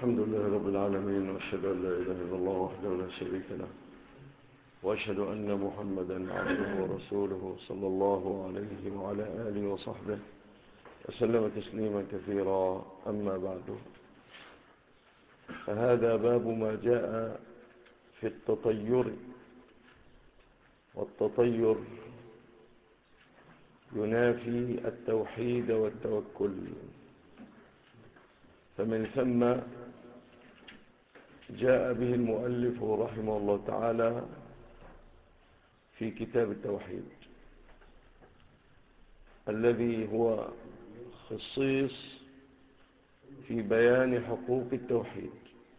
الحمد لله رب العالمين، وأشهد أن لا إله إلا الله وحده لا شريك له، وأشهد أن محمدا عبده ورسوله صلى الله عليه وعلى آله وصحبه وسلم تسليما كثيرا. أما بعد، فهذا باب ما جاء في التطير. والتطير ينافي التوحيد والتوكل، فمن ثم جاء به المؤلف رحمه الله تعالى في كتاب التوحيد الذي هو خصيص في بيان حقوق التوحيد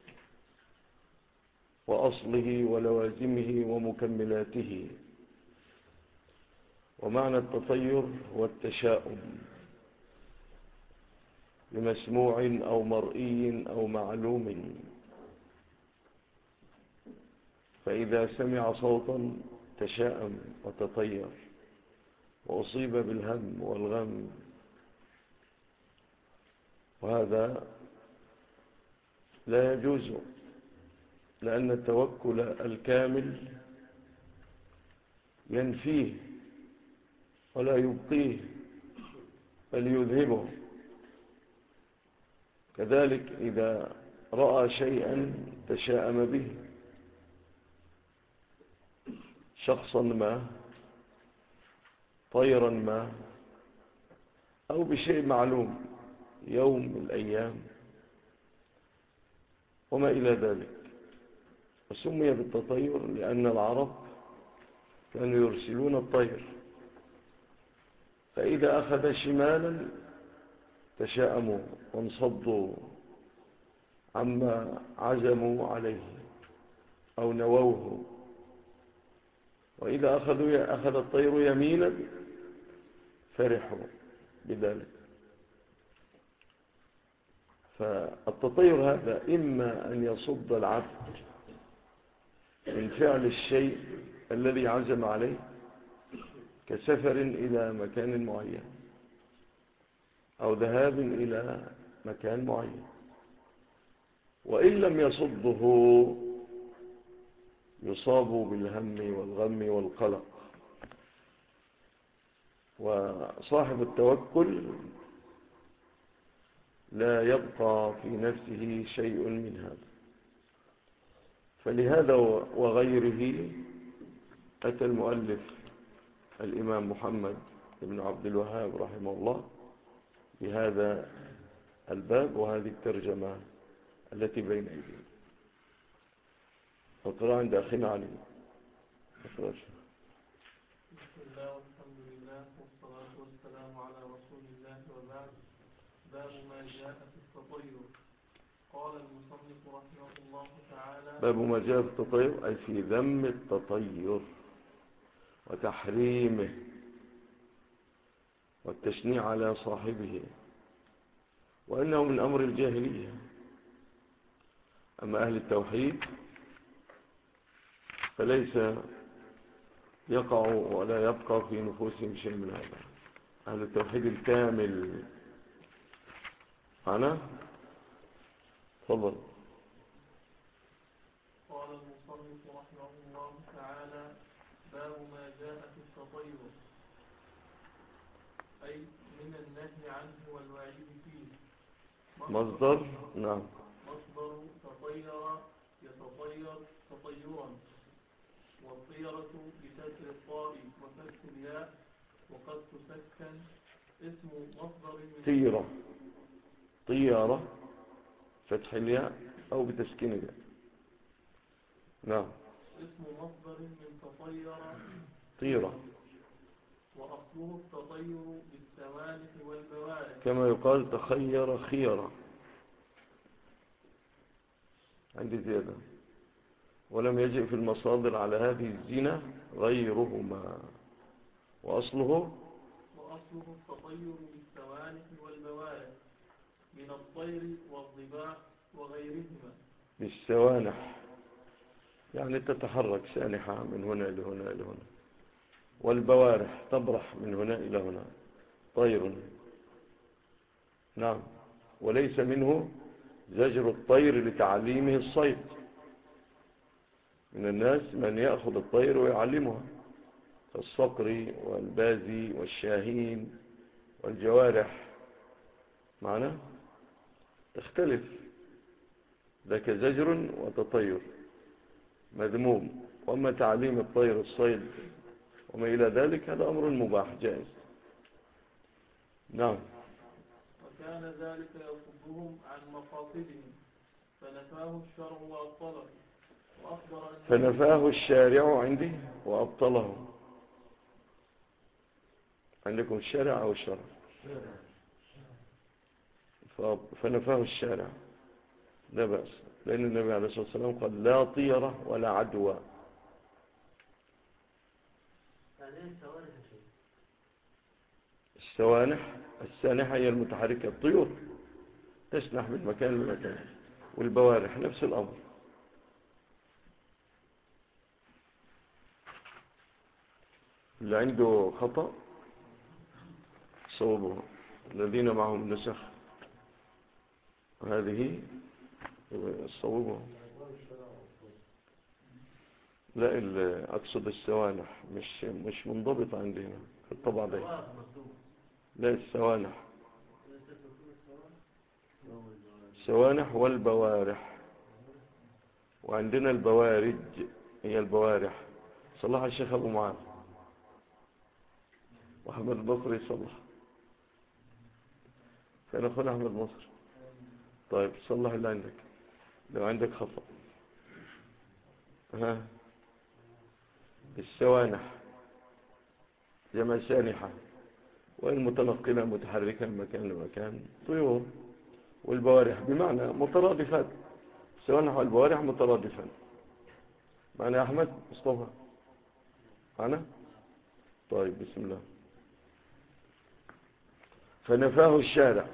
وأصله ولوازمه ومكملاته. ومعنى التطير هو التشاؤم بمسموع أو مرئي أو معلوم، فإذا سمع صوتا تشاءم وتطير وأصيب بالهم والغم، وهذا لا يجوز، لأن التوكل الكامل ينفيه ولا يبقيه بل يذهبه. كذلك إذا رأى شيئا تشاءم به، شخصا ما، طيرا ما، أو بشيء معلوم، يوم من الأيام وما إلى ذلك، وسمي بالتطير لأن العرب كانوا يرسلون الطير، فإذا أخذ شمالا تشاءموا وانصدوا عما عزموا عليه أو نووه، وإذا أخذ الطير يمينا فرحوا بذلك. فالتطير هذا إما أن يصد العبد من فعل الشيء الذي عزم عليه كسفر إلى مكان معين أو ذهاب إلى مكان معين، وإن لم يصده يصاب بالهم والغم والقلق. وصاحب التوكل لا يبقى في نفسه شيء من هذا. فلهذا وغيره أتى المؤلف الإمام محمد بن عبد الوهاب رحمه الله بهذا الباب وهذه الترجمة التي بين أيدينا. القراءة عند أخينا علي. بسم الله والحمد لله والصلاة والسلام على رسول الله، وبعد. باب ما جاء في التطير. قال المصنف رحمه الله تعالى: باب ما جاء في التطير، أي في ذم التطير وتحريمه والتشنيع على صاحبه، وأنه من أمر الجاهلية. أما أهل التوحيد فليس يقع ولا يبقى في نفوسهم شيء من هذا. أهل التوحيد الكامل. أنا تفضل. قال المصنف رحمه الله تعالى: باب ما جاء في التطير، أي من النهي عنه والوعيد فيه. مصدر، نعم. مصدر تطير يتطير تطيرا، والطيرة بكسر الطاء وفتح الياء وقد تسكن. اسم مصدر من طيرة، طيارة، فتح الياء أو بتسكين الياء. نعم. اسم مصدر من تطير طيرة، وأصله التطير بالسوانح والبوارح، كما يقال تخير خيرة عندي زيادة. ولم يجئ في المصادر على هذه الزينة غيرهما. وأصله التطير بالسوانح والبوارح من الطير والضباع وغيرهما. بالسوانح يعني تتحرك سانحة من هنا إلى هنا إلى هنا، والبوارح تبرح من هنا إلى هنا، طير. نعم. وليس منه زجر الطير لتعليمه الصيد. من الناس من يأخذ الطير ويعلمها، كالصقر والبازي والشاهين والجوارح، معنا تختلف، ذاك زجر وتطير مذموم. وأما تعليم الطير الصيد وما إلى ذلك هذا أمر مباح جائز. نعم. وكان ذلك يصدهم عن مقاصدهم فنفاه الشرع وأبطله، فنفاه الشارع عندي وأبطله. عندكم الشارع أو الشرع؟ فنفاه الشارع لا بأس، لأن النبي عليه الصلاة والسلام قال لا طيرة ولا عدوى. السوانح، السانحة هي المتحركة، الطيور تسنح من مكان لمكان، والبوارح نفس الأمر. اللي عنده خطأ صوبه، الذين معهم نسخ هذه صوبه. لا، أقصد السوانح مش منضبط عندنا في الطبع ده. لا، السوانح، السوانح والبوارح، وعندنا البوارج هي البوارح. صلح الشيخ أبو معاذ وأحمد البصري صلح، كان أخونا أحمد مصر. طيب صلح اللي عندك لو عندك خطأ. ها، السوانح جمع سانحة، والمتنقلة متحركة من مكان لمكان طيور، والبوارح بمعنى مترادفات. السوانح والبوارح مترادفان. معنى يا أحمد مصطفى معنا؟ طيب بسم الله. فنفاه الشارع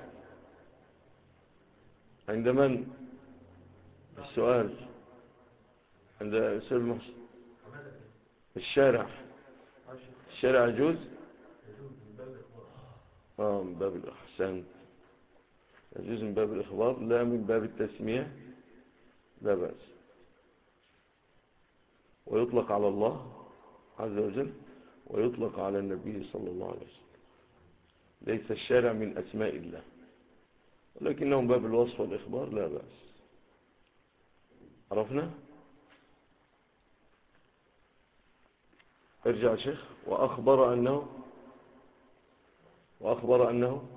عند من؟ السؤال عند أستاذ محسن. الشارع يجوز من باب الإحسان، يجوز من باب الإخبار لا من باب التسمية، لا بأس. ويطلق على الله عز وجل ويطلق على النبي صلى الله عليه وسلم. ليس الشارع من أسماء الله، ولكنه من باب الوصف والإخبار لا بأس. عرفنا؟ ارجع شيخ. وأخبر أنه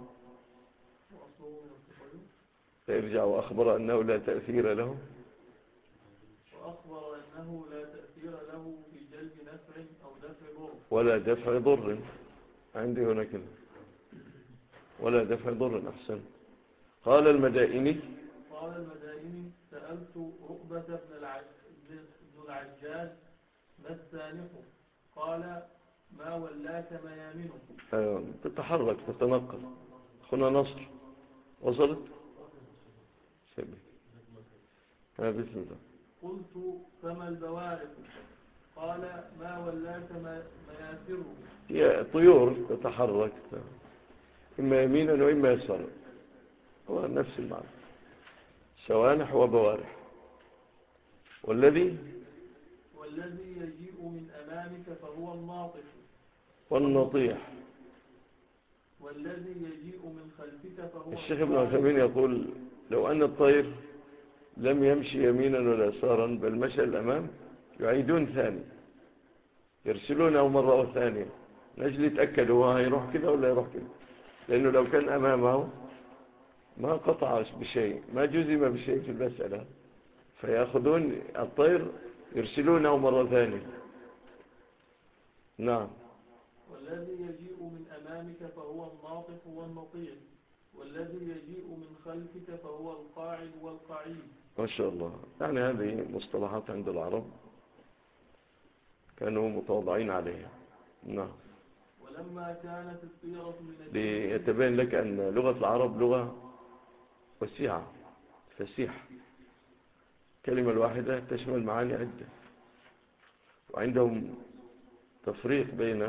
ارجع. وأخبر أنه لا تأثير له، وأخبر أنه لا تأثير له في جلب نفع أو دفع ضر، ولا دفع ضر. عندي هنا كده ولا دفع ضر. أحسن. قال المدائني سألت رؤبة بن العجاج ما السانح؟ قال ما ولاك ميامنه. تتحرك تتنقل. أخونا نصر وصلت؟ بسم الله. قلت فما البوارق؟ قال ما ولاك مياسره. هي طيور تتحرك إما يمينا وإما يسارا، هو نفس المعنى، سوانح وبوارح. والذي يجيء من أمامك فهو الناطق والنطيح. والذي يجيء من خلفك فهو الشيخ ابن عثيمين يقول لو أن الطير لم يمشي يمينا ولا يسارا بل مشى الأمام يعيدون ثاني، يرسلونه مرة ثانية نجل يتأكد هو هيروح كده ولا يروح كده، لأنه لو كان أمامه ما قطع بشيء، ما جزم بشيء في المسألة، فيأخذون الطير يرسلونه مرة ثانية. نعم. والذي يجيء من أمامك فهو الناطق والنطيق، والذي يجيء من خلفك فهو القاعد والقعيد. ما شاء الله. يعني هذه مصطلحات عند العرب كانوا متواضعين عليها. نعم. ولما كانت الطيرة من ليتبين لك أن لغة العرب لغة وسيعة فسيحة، كلمة الواحدة تشمل معاني عدة، وعندهم تفريق بين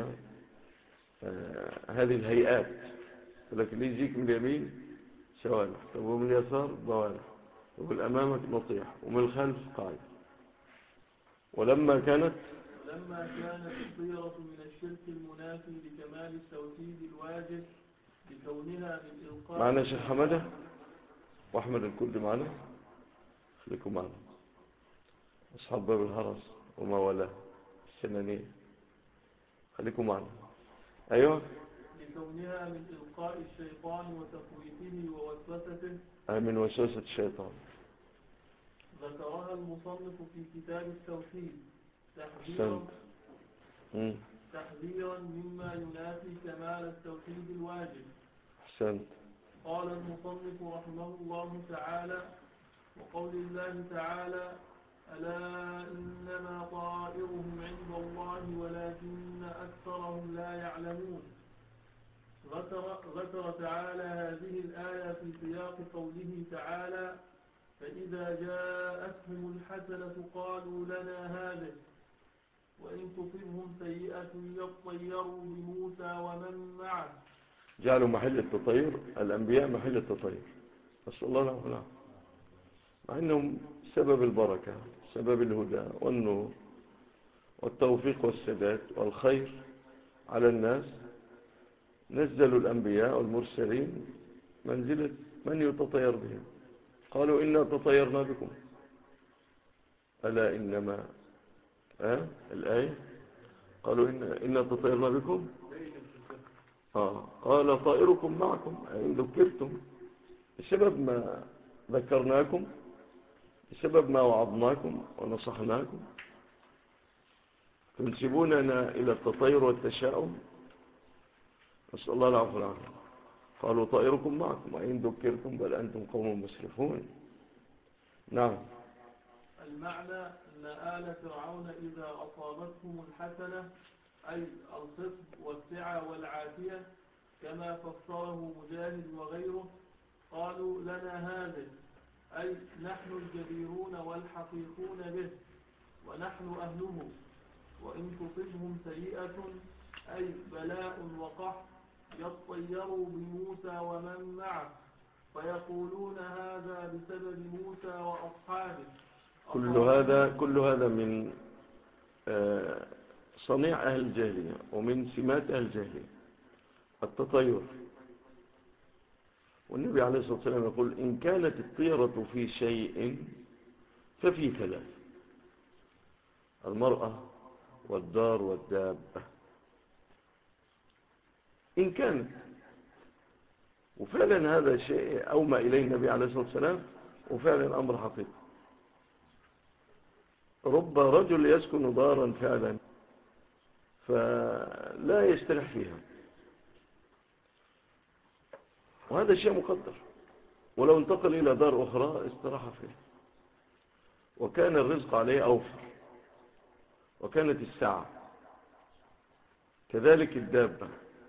هذه الهيئات. لكن اللي يجيك من اليمين سوانح، طب ومن اليسار بوارح، ومن أمامك نطيح ومن الخلف قاعد. ولما كانت الطيرة من الشرك المنافي لكمال التوحيد الواجب بكونها من إلقاء. معنا شيخ حمدة وأحمد الكردي معنا، خليكم معنا. أصحاب باب الهرس وما ولا السنانية، خليكم معنا. أيوة. لكونها من إلقاء الشيطان وتخويفه ووسوسته. من وسوسة الشيطان. ذكرها المصنف في كتاب التوحيد تحذيرا مما ينافي كمال التوحيد الواجب. أحسنت. قال المصنف رحمه الله تعالى: وقول الله تعالى: ألا إنما طائرهم عند الله ولكن أكثرهم لا يعلمون. ذكر تعالى هذه الآية في سياق قوله تعالى: فإذا جاءتهم الحسنة قالوا لنا هذه وإن تصبهم سيئة يطيروا بموسى ومن معه. جعلوا محل التطير الأنبياء محل التطير، نسأل الله العافية، مع أنهم سبب البركة، سبب الهدى والنور والتوفيق والسداد والخير على الناس. نزلوا الأنبياء والمرسلين منزلة من يتطير بهم. قالوا إنا تطيرنا بكم. ألا إنما الآية قالوا إنا تطيرنا بكم. قال طائركم معكم إن ذكرتم، بسبب ما ذكرناكم، بسبب ما وعظناكم ونصحناكم، تنسبوننا إلى التطير والتشاؤم. نسأل الله العفو والعافية. قالوا طائركم معكم وإن ذكرتم بل أنتم قوم مسرفون. نعم. المعنى أن آل فرعون إذا أصابتهم الحسنة أي الخصب والسعة والعافية كما فسره مجاهد وغيره قالوا لنا هذه، أي نحن الجديرون والحقيقون به ونحن أهله. وإن تصبهم سيئة أي بلاء وقحط يطيروا بموسى ومن معه فيقولون هذا بسبب موسى وأصحابه. كل هذا من صنيع أهل الجاهلية ومن سمات أهل الجاهلية التطير. والنبي عليه الصلاة والسلام يقول: إن كانت الطيرة في شيء ففي ثلاث: المرأة والدار والدابة. إن كانت، وفعلا هذا شيء أومى إليه النبي عليه الصلاة والسلام، وفعلا أمر حقيقي. رب رجل يسكن دارا فعلا فلا يستريح فيها، وهذا شيء مقدر، ولو انتقل إلى دار أخرى استراح فيها، وكان الرزق عليه أوفر، وكانت الساعة. كذلك الدابة،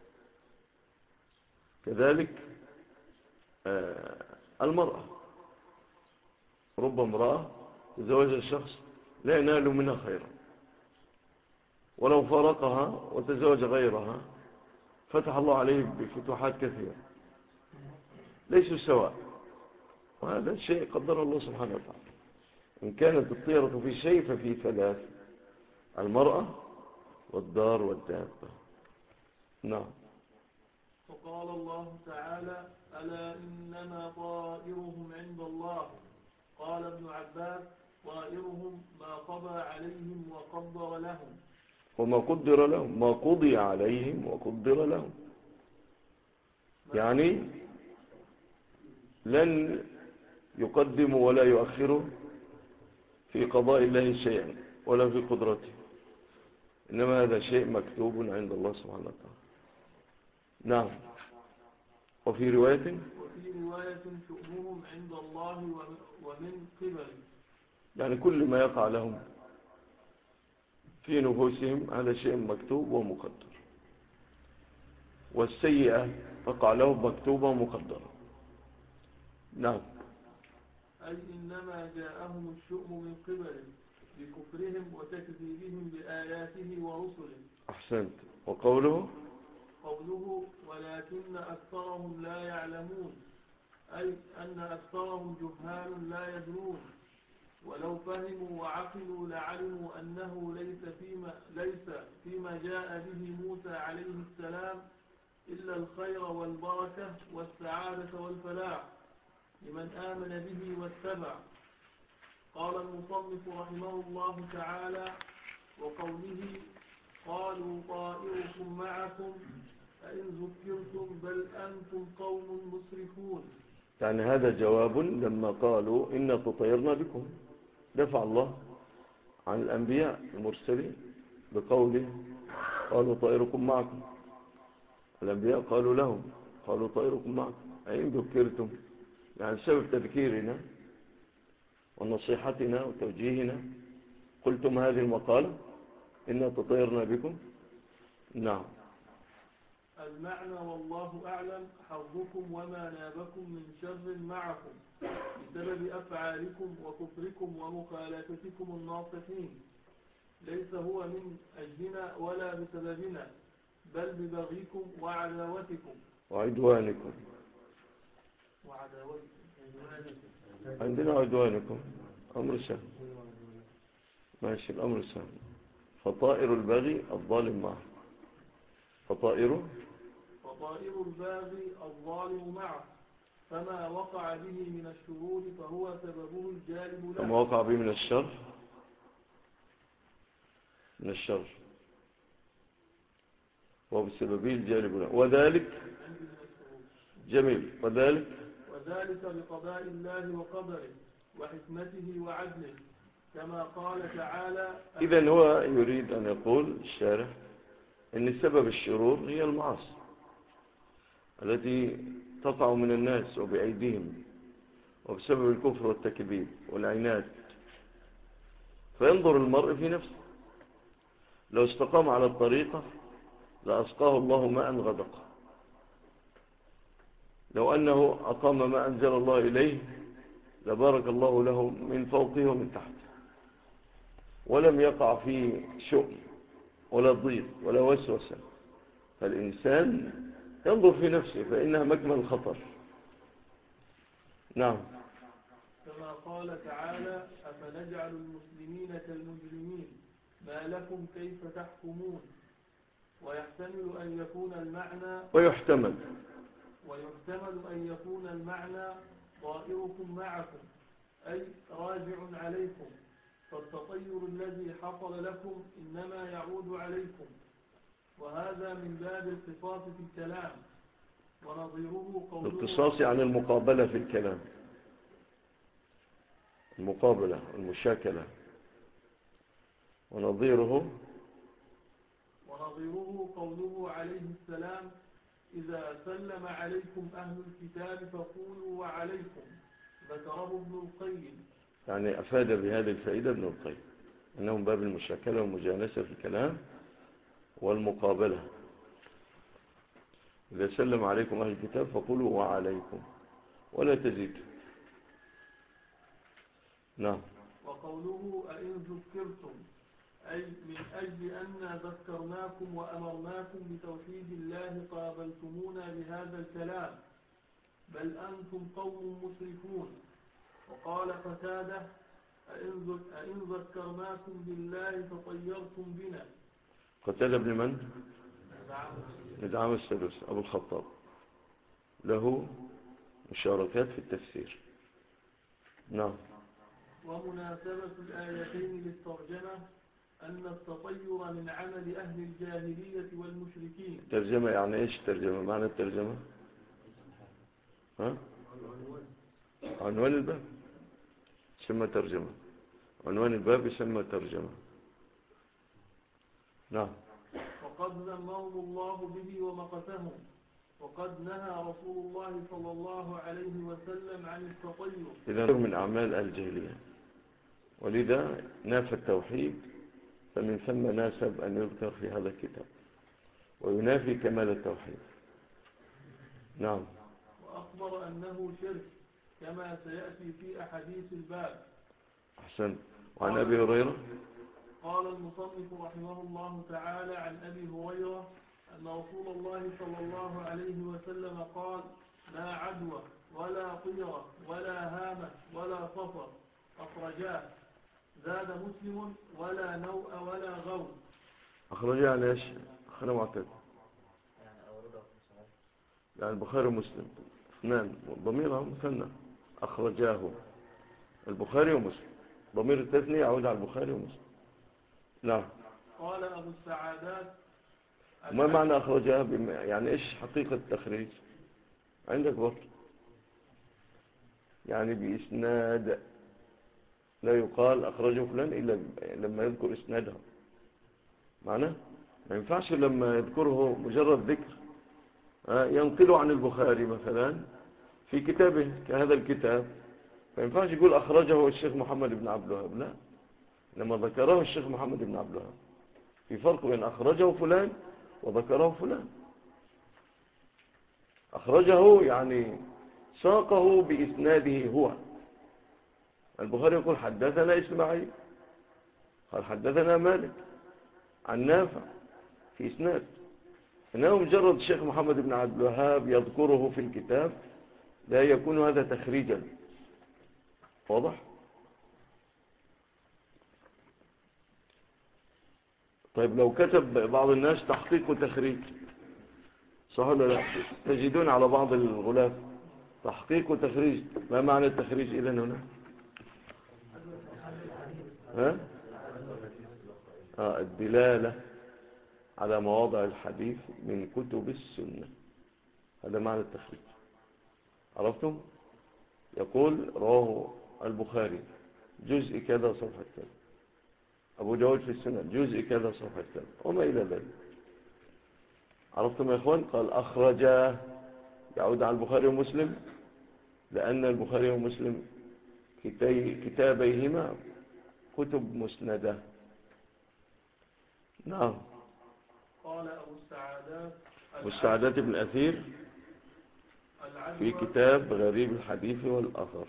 كذلك المرأة. رب امرأة تزوج الشخص لا ينال منها خيرا، ولو فارقها وتزوج غيرها فتح الله عليه بفتوحات كثيرة. ليسوا سواء، وهذا الشيء قدر الله سبحانه وتعالى. إن كانت الطيرة في شيء ففي ثلاث: المرأة والدار والدابة. نعم. وقال الله تعالى: ألا إنما طائرهم عند الله. قال ابن عباس: طائرهم ما قضى عليهم وقدر لهم. وما قدر لهم، ما قضي عليهم وقدر لهم، يعني لن يقدموا ولا يؤخروا في قضاء الله شيئا ولا في قدرته، إنما هذا شيء مكتوب عند الله سبحانه وتعالى. نعم. وفي رواية شؤمهم عند الله ومن قبل، يعني كل ما يقع لهم في نفوسهم هذا شيء مكتوب ومقدر، والسيئة تقع لهم مكتوبة ومقدرة. نعم. أي إنما جاءهم الشؤم من قبله بكفرهم وتكذيبهم بآياته ورسله. أحسنت. وقوله ولكن أكثرهم لا يعلمون. أي أن أكثرهم جهال لا يدرون، ولو فهموا وعقلوا لعلموا أنه ليس فيما جاء به موسى عليه السلام إلا الخير والبركة والسعادة والفلاح لمن آمن به واتبع. قال المصنف رحمه الله تعالى: وقوله قالوا طائركم معكم أئن ذكرتم بل أنتم قوم مسرفون. يعني هذا جواب لما قالوا إنا تطيرنا بكم، دفع الله عن الأنبياء المرسلين بقوله قالوا طائركم معكم. الأنبياء قالوا لهم قالوا طائركم معكم أئن ذكرتم، يعني سبب تذكيرنا ونصيحتنا وتوجيهنا قلتم هذه المقالة إنا تطيرنا بكم. نعم. المعنى والله أعلم حظكم وما نابكم من شر معكم بسبب أفعالكم وكفركم ومخالفتكم الناصحين، ليس هو من أجلنا ولا بسببنا، بل ببغيكم وعداوتكم عندنا عدوانكم. أمر سهل، ماشي، الأمر سهل. فطائر الباغي الظالم معه، فطائر الباغي الظالم معه، فما وقع به من الشرور فهو سببه الجالب له. فما وقع به من الشر وهو بسببه الجالب له، وذلك جميل، وذلك بقضاء الله وقدره وحكمته وعدله، كما قال تعالى. إذن هو يريد أن يقول الشارح أن سبب الشرور هي المعاصي التي تقع من الناس وبأيديهم وبسبب الكفر والتكذيب والعناد. فينظر المرء في نفسه، لو استقام على الطريقة لأسقاه الله ماء غدق، لو أنه أقام ما أنزل الله إليه لبارك الله له من فوقه ومن تحته، ولم يقع في شؤم ولا ضيق ولا وسوسة. فالإنسان ينظر في نفسه فإنها مكمن الخطر. نعم. كما قال تعالى: أفنجعل المسلمين كالمجرمين ما لكم كيف تحكمون. ويحتمل أن يكون المعنى طائركم معكم أي راجع عليكم، فالتطير الذي حصل لكم إنما يعود عليكم، وهذا من باب القصاص في الكلام. ونظيره قوله القصاص عن المقابلة في الكلام، المقابلة المشاكلة. ونظيره قوله عليه السلام: إذا سلم عليكم أهل الكتاب فقولوا وعليكم. ذكره ابن القيم. يعني أفاد بهذه الفائدة ابن القيم أنهم باب المشاكلة والمجانسة في الكلام والمقابلة. إذا سلم عليكم أهل الكتاب فقولوا وعليكم ولا تزيد. نعم. وقوله أئن ذكرتم أي من أجل أن ذكرناكم وأمرناكم بتوحيد الله قابلتمونا بهذا الكلام، بل أنتم قوم مسرفون. وقال قتادة: أئن ذكرناكم بالله فطيرتم بنا. قتادة ابن من؟ ندعم السدس أبو الخطاب، له مشاركات في التفسير. نعم. ومناسبة الآيتين للترجمة أن التطير من عمل أهل الجاهلية والمشركين. ترجمة يعني إيش ترجمة؟ معنى الترجمة عنوان الباب يسمى ترجمة، عنوان الباب يسمى ترجمة. نعم. وقد ذمهم الله به ومقتهم، وقد نهى رسول الله صلى الله عليه وسلم عن التطير. إذا من أعمال الجاهلية، ولذا نافى التوحيد، فمن ثم ناسب أن يذكر في هذا الكتاب وينافي كمال التوحيد. نعم. وأخبر أنه شرك كما سيأتي في أحاديث الباب. أحسن. وعن أبي هريرة قال المصنف رحمه الله تعالى: عن أبي هريرة أن رسول الله صلى الله عليه وسلم قال: لا عدوى ولا طيرة ولا هامة ولا صفر أخرجاه. زاد مسلم ولا نوء ولا غول. أخرجاه يعني إيش؟ أخرجاه معتد يعني البخاري ومسلم اثنان ضميرهم مثنى. أخرجاه البخاري ومسلم، ضمير التثنية يعود على البخاري ومسلم. نعم. قال أبو السعادات ما معنى أخرجاه يعني إيش حقيقة التخريج عندك برضه؟ يعني بإسناد، لا يقال أخرجه فلان إلا لما يذكر إسناده. معناه ما ينفعش لما يذكره مجرد ذكر ينقله عن البخاري مثلا في كتابه كهذا الكتاب، ما ينفعش يقول أخرجه الشيخ محمد بن عبد الوهاب، لا، لما ذكره الشيخ محمد بن عبد الوهاب. في فرق بين أخرجه فلان وذكره فلان. أخرجه يعني ساقه بإسناده هو. البخاري يقول حدثنا إسماعيل، قال حدثنا مالك عن نافع في إسناد، إنه مجرد الشيخ محمد بن عبد الوهاب يذكره في الكتاب لا يكون هذا تخريجا. واضح؟ طيب لو كتب بعض الناس تحقيق وتخريج، صح ولا لا؟ تجدون على بعض الغلاف تحقيق وتخريج. ما معنى التخريج إذن هنا؟ ها؟ الدلالة على مواضع الحديث من كتب السنة، هذا معنى التخريج. عرفتم؟ يقول رواه البخاري جزء كذا صفحة كذا، أبو داود في السنة جزء كذا صفحة كذا، وما إلى ذلك. عرفتم يا إخوان؟ قال أخرجاه يعود على البخاري ومسلم، لأن البخاري ومسلم كتابيهما كتب مسندة. نعم. قال أبو السعادات بن أثير في كتاب غريب الحديث والأثر.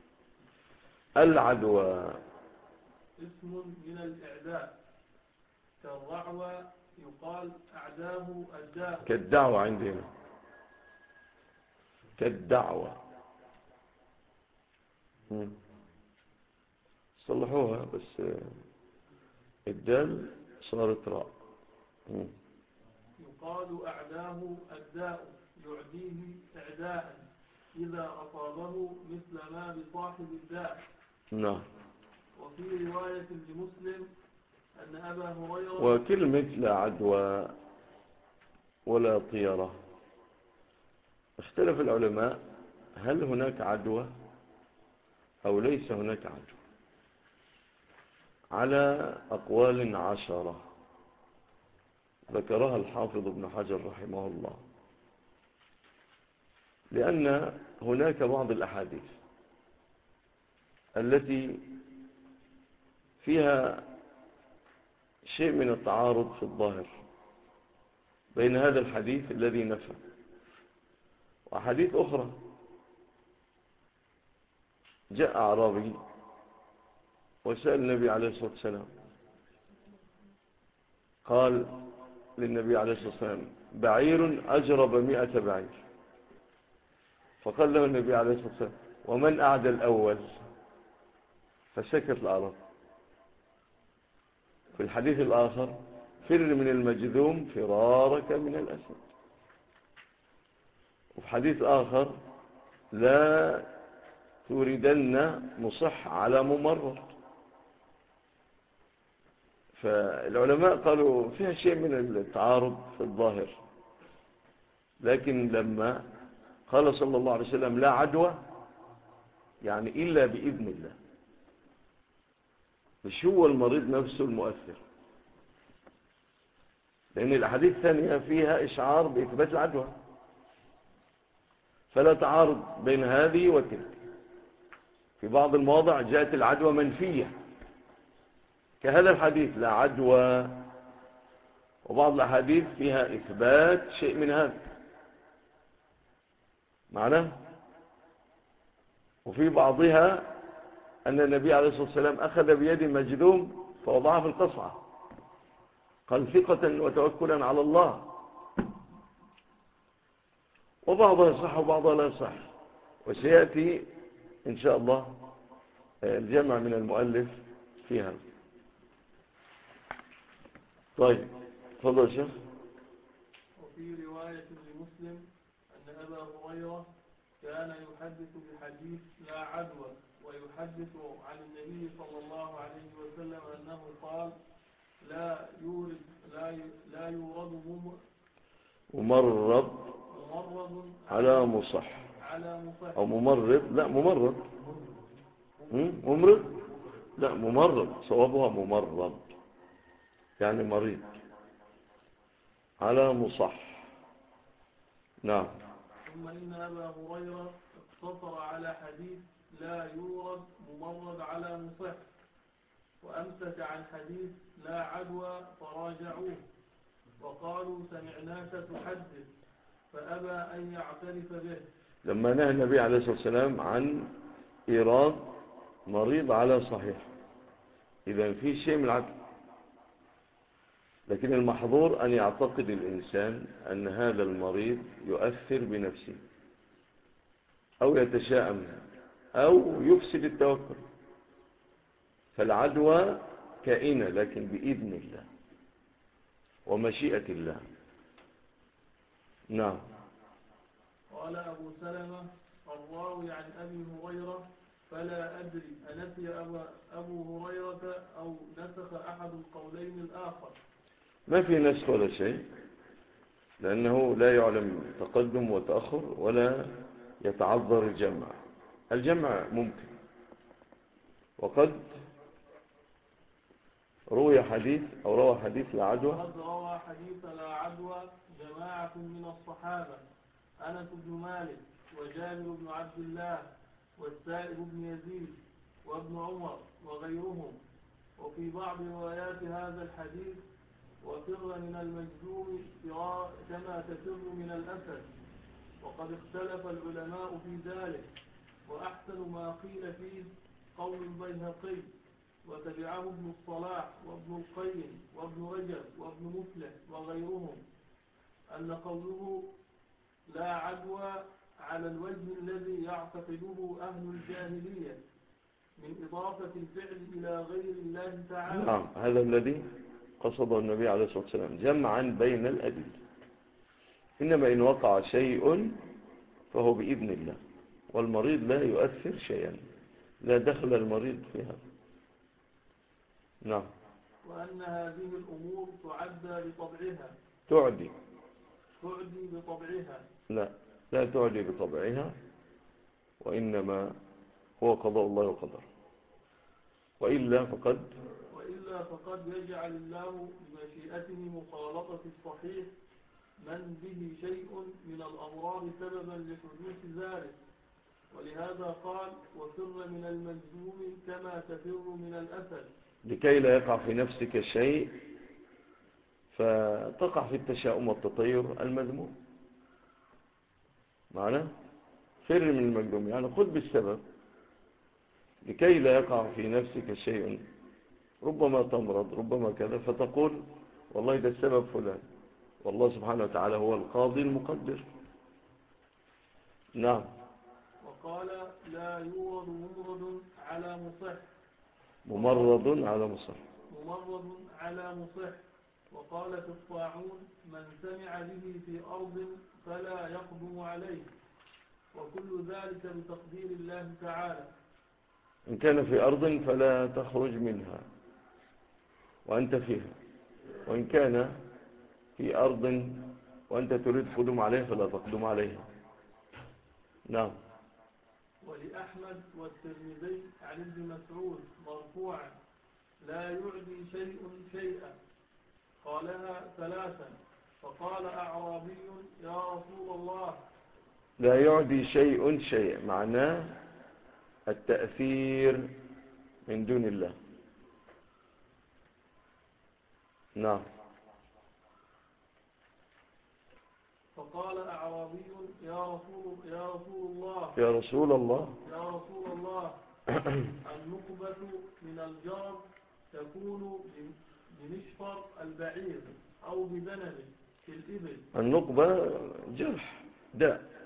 العدوى اسم من الإعداء، كالرعوى يقال أعداه الداء. كالدعوة عندنا، كالدعوة صلحوها بس الدال صارت راء. يقال أعداه الداء، يعديه إعداء إذا أصابه مثل ما بصاحب الداء. نعم. وفي رواية لمسلم أن أبا هريرة. وكلمة لا عدوى ولا طيرة، اختلف العلماء هل هناك عدوى أو ليس هناك عدوى، على أقوال 10 ذكرها الحافظ ابن حجر رحمه الله. لأن هناك بعض الأحاديث التي فيها شيء من التعارض في الظاهر بين هذا الحديث الذي نفى وحديث أخرى. جاء أعرابي وسأل النبي عليه الصلاة والسلام، قال للنبي عليه الصلاة والسلام بعير أجرب 100 بعير، فقال له النبي عليه الصلاة والسلام ومن أعدى الأول؟ فسكت الأعرابي. في الحديث الآخر فر من المجذوم فرارك من الأسد. وفي حديث آخر لا توردن مصح على ممرض. فالعلماء قالوا فيها شيء من التعارض في الظاهر، لكن لما قال صلى الله عليه وسلم لا عدوى يعني إلا بإذن الله، مش هو المريض نفسه المؤثر، لأن الأحاديث الثانية فيها إشعار بإثبات العدوى، فلا تعارض بين هذه وتلك. في بعض المواضع جاءت العدوى منفية كهذا الحديث لا عدوى، وبعض الأحاديث فيها إثبات شيء من هذا معناه. وفي بعضها أن النبي عليه الصلاة والسلام أخذ بيد مجذوم فوضعها في القصعة، قال ثقة وتوكلا على الله. وبعضها يصح وبعضها لا يصح، وسيأتي إن شاء الله الجمع من المؤلف فيها. طيب تفضل يا شيخ. وفي رواية لمسلم أن أبا هريرة كان يحدث بحديث لا عدوى، ويحدث عن النبي صلى الله عليه وسلم أنه قال لا يورد ممرض على مصح أو ممرض، لا ممرض، ممرض، لا ممرض، صوابها ممرض يعني مريض على مصح. نعم. ثم إن أبا هريرة اقتصر على حديث لا يورد ممرض على مصح، وأمسك عن حديث لا عدوى فراجعوه وقالوا سمعناك تحدث، فأبى أن يعترف به. لما نهى النبي عليه الصلاة والسلام عن إيراد مريض على صحيح، إذا في شيء من العدل، لكن المحظور أن يعتقد الإنسان أن هذا المريض يؤثر بنفسه أو يتشائم أو يفسد التوكل، فالعدوى كائنة لكن بإذن الله ومشيئة الله. نعم. قال أبو سلمة الراوي عن أبي هريرة فلا أدري أنسي أبو هريرة أو نسخ أحد القولين الآخر. ما في نسخ ولا شيء، لأنه لا يعلم تقدم وتأخر ولا يتعذر الجمع. الجمع ممكن، وقد روى حديث لا عدوى. وقد روى حديث لا عدوى جماعة من الصحابة، أنس بن مالك وجابر بن عبد الله والسائب بن يزيد وابن عمر وغيرهم. وفي بعض روايات هذا الحديث وفر من المجذوم كما تفر من الأسد، وقد اختلف العلماء في ذلك، وأحسن ما قيل فيه قول البيهقي وتبعه ابن الصلاح وابن القيم وابن رجب وابن مفلح وغيرهم أن قوله لا عدوى على الوجه الذي يعتقده أهل الجاهلية من إضافة الفعل إلى غير الله تعالى. نعم، هذا الذي قصده النبي عليه الصلاة والسلام جمعا بين الأدلة. إنما إن وقع شيء فهو بإذن الله، والمريض لا يؤثر شيئا، لا دخل المريض في هذا. نعم. وأن هذه الأمور تعدى بطبعها. تعدي بطبعها. لا تعدي بطبعها، وإنما هو قضاء الله وقدر. وإلا فقد يجعل الله بمشيئته مخالطة الصحيح من به شيء من الأمراض سببا لحدوث ذلك، ولهذا قال وفر من المجذوم كما تفر من الأسد، لكي لا يقع في نفسك شيء فتقع في التشاؤم والتطير المذموم. معنى فر من المجذوم يعني خذ بالسبب لكي لا يقع في نفسك شيء، ربما تمرض ربما كذا، فتقول والله ده السبب فلان، والله سبحانه وتعالى هو القاضي المقدر. نعم. وقال لا يورد ممرض على مصح. ممرض على مصح. وقال في الطاعون من سمع به في أرض فلا يقدم عليه، وكل ذلك بتقدير الله تعالى. إن كان في أرض فلا تخرج منها وأنت فيها، وإن كان في أرض وأنت تريد قدوم عليها فلا تقدم عليها. نعم. ولأحمد والترمذي عن ابن مسعود مرفوعا لا يعدي شيء شيئا، قالها ثلاثا، فقال أعرابي يا رسول الله. لا يعدي شيء شيئا معناه التأثير من دون الله. نعم. فقال أعرابي يا رسول الله النقبة من الجرب تكون بمشفر البعير أو بذنب في الإبل. النقبة جرح داء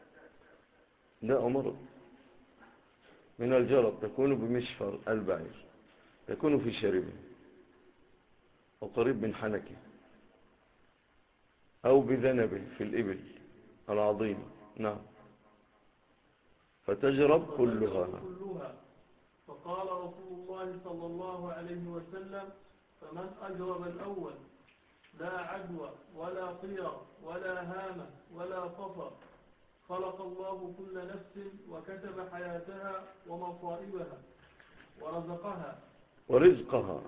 لا مرض. من الجرب تكون بمشفر البعير، تكون في شربه أو قريب من حنكه، أو بذنبه في الإبل العظيم. نعم. فتجرب كلها. فقال رسول الله صلى الله عليه وسلم: فمن أجرب الأول لا عدوى ولا طير ولا هامة ولا صفر. خلق الله كل نفس وكتب حياتها ومصائبها ورزقها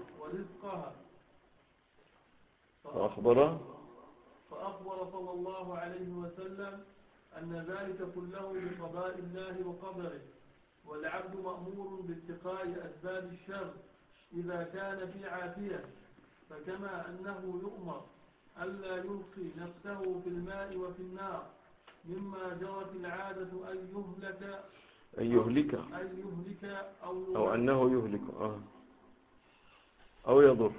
فأخبر صلى الله عليه وسلم أن ذلك كله بقضاء الله وقدره، والعبد مأمور باتقاء أسباب الشر إذا كان في عافية، فكما أنه يؤمر ألا يلقي نفسه في الماء وفي النار مما جرت العادة أن يهلك أو أنه يهلك أو يضر.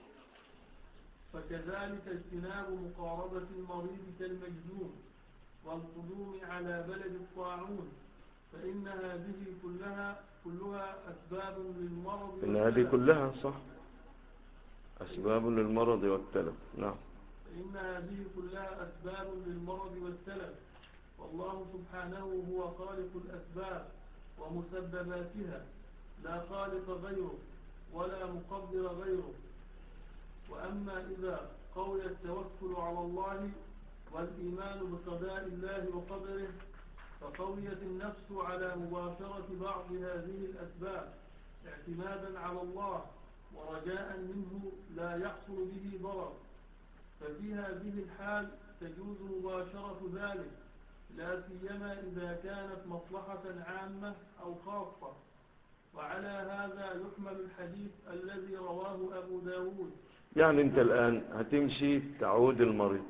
فكذلك اجتناب مقاربة المريض كالمجنون والقدوم على بلد الطاعون، فإن هذه كلها أسباب للمرض. إن هذه كلها صح أسباب للمرض والتلف. نعم. فإن هذه كلها أسباب للمرض والتلف، والله سبحانه هو خالق الأسباب ومسبباتها، لا خالق غيره ولا مقدر غيره. وأما إذا قوي التوكل على الله والإيمان بقضاء الله وقدره، فقويت النفس على مباشرة بعض هذه الأسباب اعتمادا على الله ورجاء منه لا يحصل به ضرر، ففي هذه الحال تجوز مباشرة ذلك، لا سيما إذا كانت مصلحة عامة أو خاصة. وعلى هذا يحمل الحديث الذي رواه أبو داود. يعني أنت الآن هتمشي تعود المريض،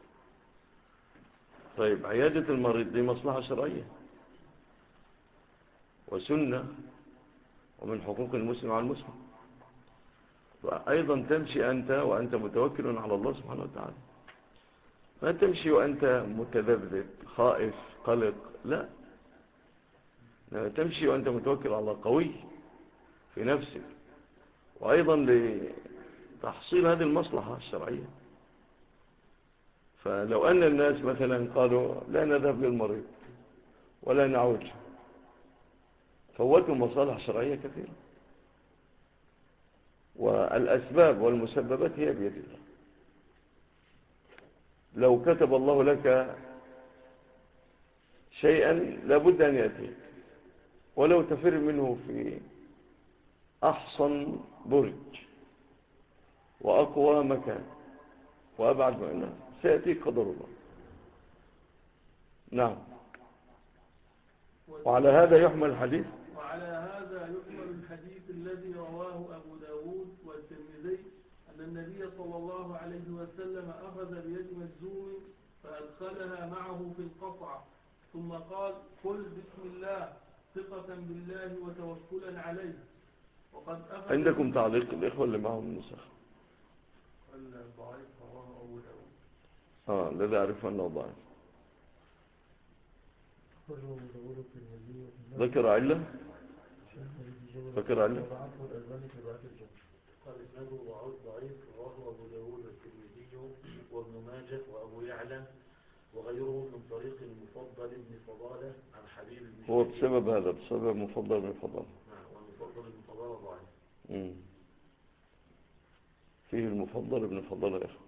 طيب عيادة المريض دي مصلحة شرعية وسنة ومن حقوق المسلم على المسلم، وأيضا تمشي أنت وأنت متوكل على الله سبحانه وتعالى، ما تمشي وأنت متذبذب خائف قلق، لا، تمشي وأنت متوكل على الله قوي في نفسك، وأيضا لتحصيل هذه المصلحة الشرعية. فلو أن الناس مثلا قالوا لا نذهب للمريض ولا نعوج، فوتوا مصالح شرعية كثيرة، والأسباب والمسببات هي بيد الله. لو كتب الله لك شيئا لابد أن يأتيك، ولو تفر منه في أحصن برج وأقوى مكان وأبعد معنى سيأتيك قدر الله. نعم. وعلى هذا يحمل الحديث الذي رواه أبو داود والترمذي أن النبي صلى الله عليه وسلم أخذ بيد مجزوم فأدخلها معه في القصعة، ثم قال: قل بسم الله ثقة بالله وتوكلا عليه. وقد أخذ. عندكم تعليق الإخوة اللي معهم النسخ؟ الضعيف رواه أبو داود. الذي أعرف أنه ضعيف. ذكر علة؟ ذكر علة؟ قال إسناده ضعيف رواه أبو داود والترمذي وابن ماجه وأبو يعلى وغيره من طريق المفضل بن فضالة عن حبيب بن هو بسبب هذا، بسبب مفضل بن فضالة. والمفضل بن فضالة ضعيف. فيه المفضل بن فضالة يا أخي.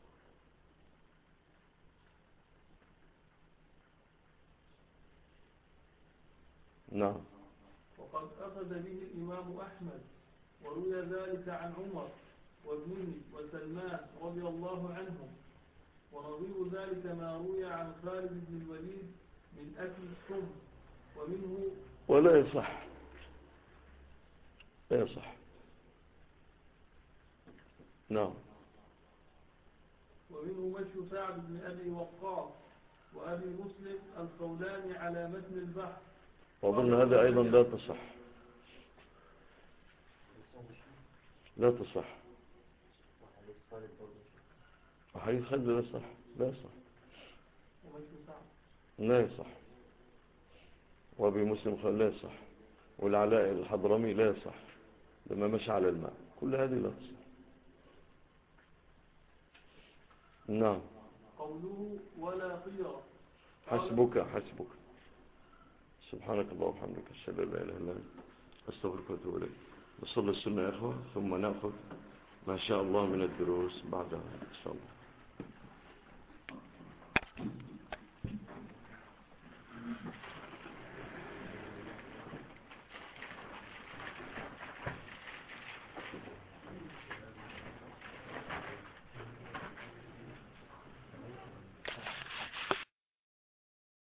نعم. وقد أخذ به الإمام أحمد، وروي ذلك عن عمر وابنه وسلمان رضي الله عنهم، ونظير ذلك ما روي عن خالد بن الوليد من أكل السم، ومنه ولا يصح، لا يصح. نعم. ومنه مشي سعد بن أبي وقاص وأبي مسلم الخولاني على متن البحر، وأظن هذا أيضا لا تصح، لا تصح. وحديث خالد لا يصح، لا يصح، لا يصح. وأبي مسلم قال لا يصح، والعلاء الحضرمي لا يصح لما مشى على الماء، كل هذه لا تصح. نعم. قوله ولا قيرة. حسبك سبحانك الله وبحمدك أشهد أن لا إله إلا أنت أستغفرك وأتوب إليك. نصلي السنة يا إخوة ثم نأخذ ما شاء الله من الدروس بعدها إن شاء الله.